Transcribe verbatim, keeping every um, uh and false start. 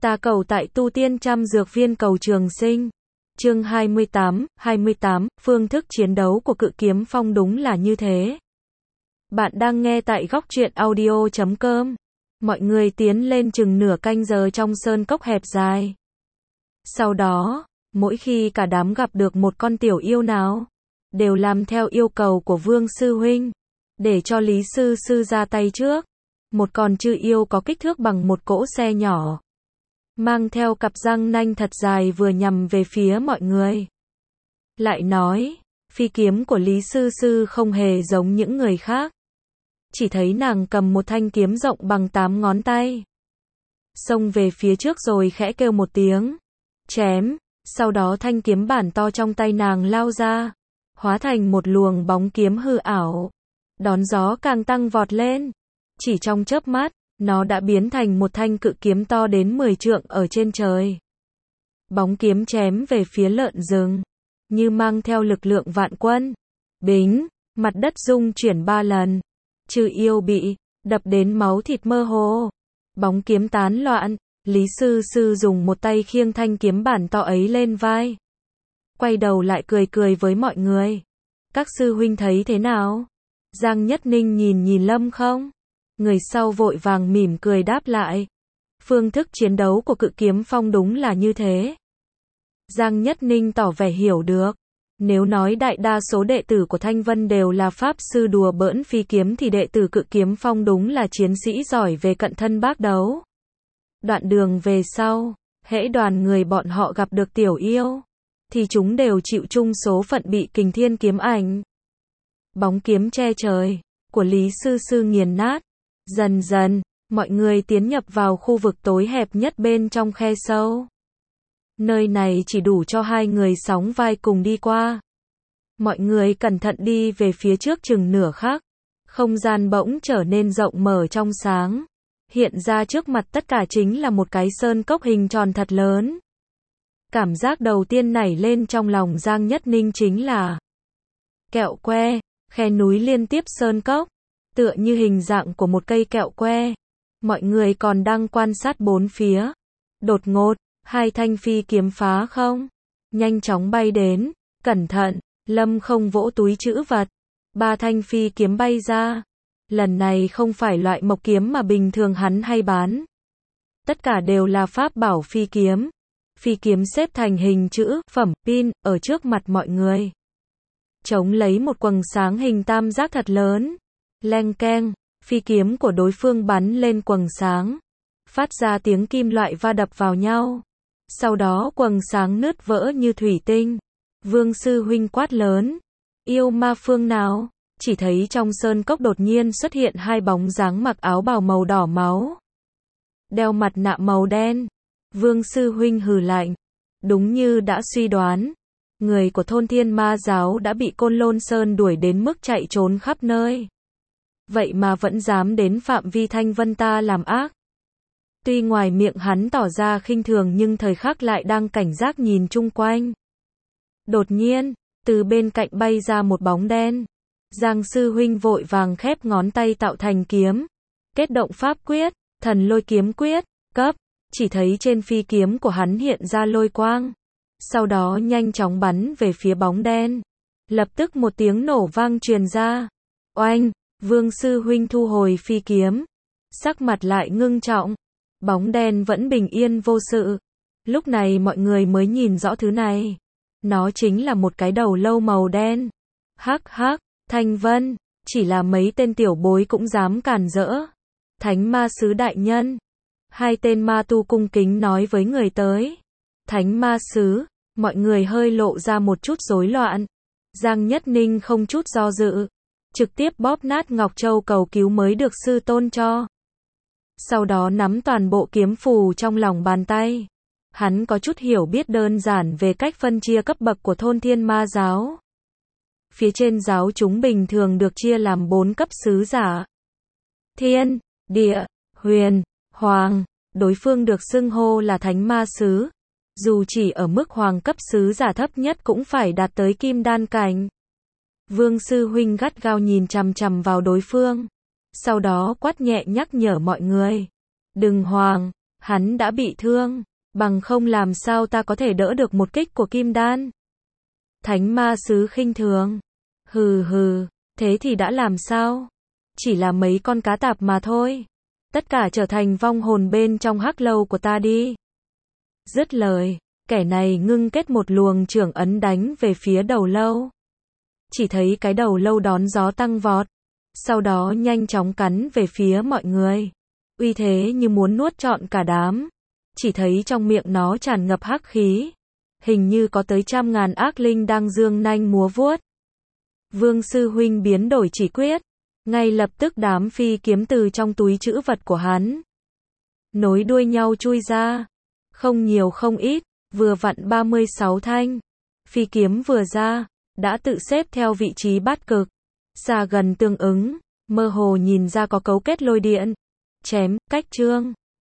Ta cầu tại tu tiên trăm dược viên cầu trường sinh. Chương hai mươi tám, hai mươi tám, phương thức chiến đấu của Cự Kiếm Phong đúng là như thế. Bạn đang nghe tại góc truyện audio chấm com. Mọi người tiến lên chừng nửa canh giờ trong sơn cốc hẹp dài. Sau đó, mỗi khi cả đám gặp được một con tiểu yêu nào, đều làm theo yêu cầu của Vương Sư Huynh, để cho Lý Sư Sư ra tay trước. Một con chư yêu có kích thước bằng một cỗ xe nhỏ, mang theo cặp răng nanh thật dài vừa nhằm về phía mọi người. Lại nói, phi kiếm của Lý Sư Sư không hề giống những người khác. Chỉ thấy nàng cầm một thanh kiếm rộng bằng tám ngón tay, xông về phía trước rồi khẽ kêu một tiếng, chém. Sau đó thanh kiếm bản to trong tay nàng lao ra, hóa thành một luồng bóng kiếm hư ảo, đón gió càng tăng vọt lên. Chỉ trong chớp mắt, nó đã biến thành một thanh cự kiếm to đến mười trượng ở trên trời. Bóng kiếm chém về phía lợn rừng, như mang theo lực lượng vạn quân. Bính, mặt đất rung chuyển ba lần. Chư yêu bị đập đến máu thịt mơ hồ. Bóng kiếm tán loạn, Lý Sư Sư dùng một tay khiêng thanh kiếm bản to ấy lên vai. Quay đầu lại cười cười với mọi người. Các sư huynh thấy thế nào? Giang Nhất Ninh nhìn nhìn Lâm không? Người sau vội vàng mỉm cười đáp lại. Phương thức chiến đấu của Cự Kiếm Phong đúng là như thế. Giang Nhất Ninh tỏ vẻ hiểu được. Nếu nói đại đa số đệ tử của Thanh Vân đều là pháp sư đùa bỡn phi kiếm thì đệ tử Cự Kiếm Phong đúng là chiến sĩ giỏi về cận thân bác đấu. Đoạn đường về sau, hễ đoàn người bọn họ gặp được tiểu yêu, thì chúng đều chịu chung số phận bị Kình Thiên kiếm ảnh. Bóng kiếm che trời của Lý Sư Sư nghiền nát. Dần dần, mọi người tiến nhập vào khu vực tối hẹp nhất bên trong khe sâu. Nơi này chỉ đủ cho hai người sóng vai cùng đi qua. Mọi người cẩn thận đi về phía trước chừng nửa khắc. Không gian bỗng trở nên rộng mở trong sáng. Hiện ra trước mặt tất cả chính là một cái sơn cốc hình tròn thật lớn. Cảm giác đầu tiên nảy lên trong lòng Giang Nhất Ninh chính là kẹo que, khe núi liên tiếp sơn cốc, tựa như hình dạng của một cây kẹo que. Mọi người còn đang quan sát bốn phía. Đột ngột, hai thanh phi kiếm phá không, nhanh chóng bay đến. Cẩn thận, Lâm không vỗ túi trữ vật. Ba thanh phi kiếm bay ra. Lần này không phải loại mộc kiếm mà bình thường hắn hay bán. Tất cả đều là pháp bảo phi kiếm. Phi kiếm xếp thành hình chữ phẩm pin ở trước mặt mọi người, chống lấy một quầng sáng hình tam giác thật lớn. Leng keng, phi kiếm của đối phương bắn lên quầng sáng, phát ra tiếng kim loại va đập vào nhau. Sau đó quầng sáng nứt vỡ như thủy tinh. Vương Sư Huynh quát lớn, yêu ma phương nào? Chỉ thấy trong sơn cốc đột nhiên xuất hiện hai bóng dáng mặc áo bào màu đỏ máu, đeo mặt nạ màu đen. Vương Sư Huynh hừ lạnh, đúng như đã suy đoán, người của thôn Thiên Ma Giáo đã bị Côn Lôn Sơn đuổi đến mức chạy trốn khắp nơi. Vậy mà vẫn dám đến phạm vi Thanh Vân ta làm ác. Tuy ngoài miệng hắn tỏ ra khinh thường nhưng thời khắc lại đang cảnh giác nhìn chung quanh. Đột nhiên, từ bên cạnh bay ra một bóng đen. Giang Sư Huynh vội vàng khép ngón tay tạo thành kiếm. Kết động pháp quyết, thần lôi kiếm quyết, cấp. Chỉ thấy trên phi kiếm của hắn hiện ra lôi quang. Sau đó nhanh chóng bắn về phía bóng đen. Lập tức một tiếng nổ vang truyền ra. Oanh! Vương Sư Huynh thu hồi phi kiếm. Sắc mặt lại ngưng trọng. Bóng đen vẫn bình yên vô sự. Lúc này mọi người mới nhìn rõ thứ này. Nó chính là một cái đầu lâu màu đen. Hắc hắc, Thanh Vân, chỉ là mấy tên tiểu bối cũng dám cản rỡ. Thánh ma sứ đại nhân. Hai tên ma tu cung kính nói với người tới. Thánh ma sứ, mọi người hơi lộ ra một chút rối loạn. Giang Nhất Ninh không chút do dự, trực tiếp bóp nát ngọc châu cầu cứu mới được sư tôn cho. Sau đó nắm toàn bộ kiếm phù trong lòng bàn tay. Hắn có chút hiểu biết đơn giản về cách phân chia cấp bậc của thôn Thiên Ma Giáo. Phía trên giáo chúng bình thường được chia làm bốn cấp sứ giả: Thiên, Địa, Huyền, Hoàng. Đối phương được xưng hô là Thánh Ma Sứ. Dù chỉ ở mức hoàng cấp sứ giả thấp nhất cũng phải đạt tới kim đan cảnh. Vương Sư Huynh gắt gao nhìn chằm chằm vào đối phương. Sau đó quát nhẹ nhắc nhở mọi người. Đừng hoang, Hắn đã bị thương, bằng không làm sao ta có thể đỡ được một kích của kim đan. Thánh ma sứ khinh thường. Hừ hừ, thế thì đã làm sao? Chỉ là mấy con cá tạp mà thôi. Tất cả trở thành vong hồn bên trong hắc lâu của ta đi. Dứt lời, kẻ này ngưng kết một luồng trưởng ấn đánh về phía đầu lâu. Chỉ thấy cái đầu lâu đón gió tăng vọt, sau đó nhanh chóng cắn về phía mọi người. Uy thế như muốn nuốt trọn cả đám. Chỉ thấy trong miệng nó tràn ngập hắc khí, hình như có tới trăm ngàn ác linh đang dương nanh múa vuốt. Vương sư huynh biến đổi chỉ quyết, ngay lập tức đám phi kiếm từ trong túi trữ vật của hắn nối đuôi nhau chui ra, không nhiều không ít, vừa vặn ba mươi sáu thanh. Phi kiếm vừa ra, đã tự xếp theo vị trí bát cực, xa gần tương ứng, mơ hồ nhìn ra có cấu kết lôi điện, chém, cách trương.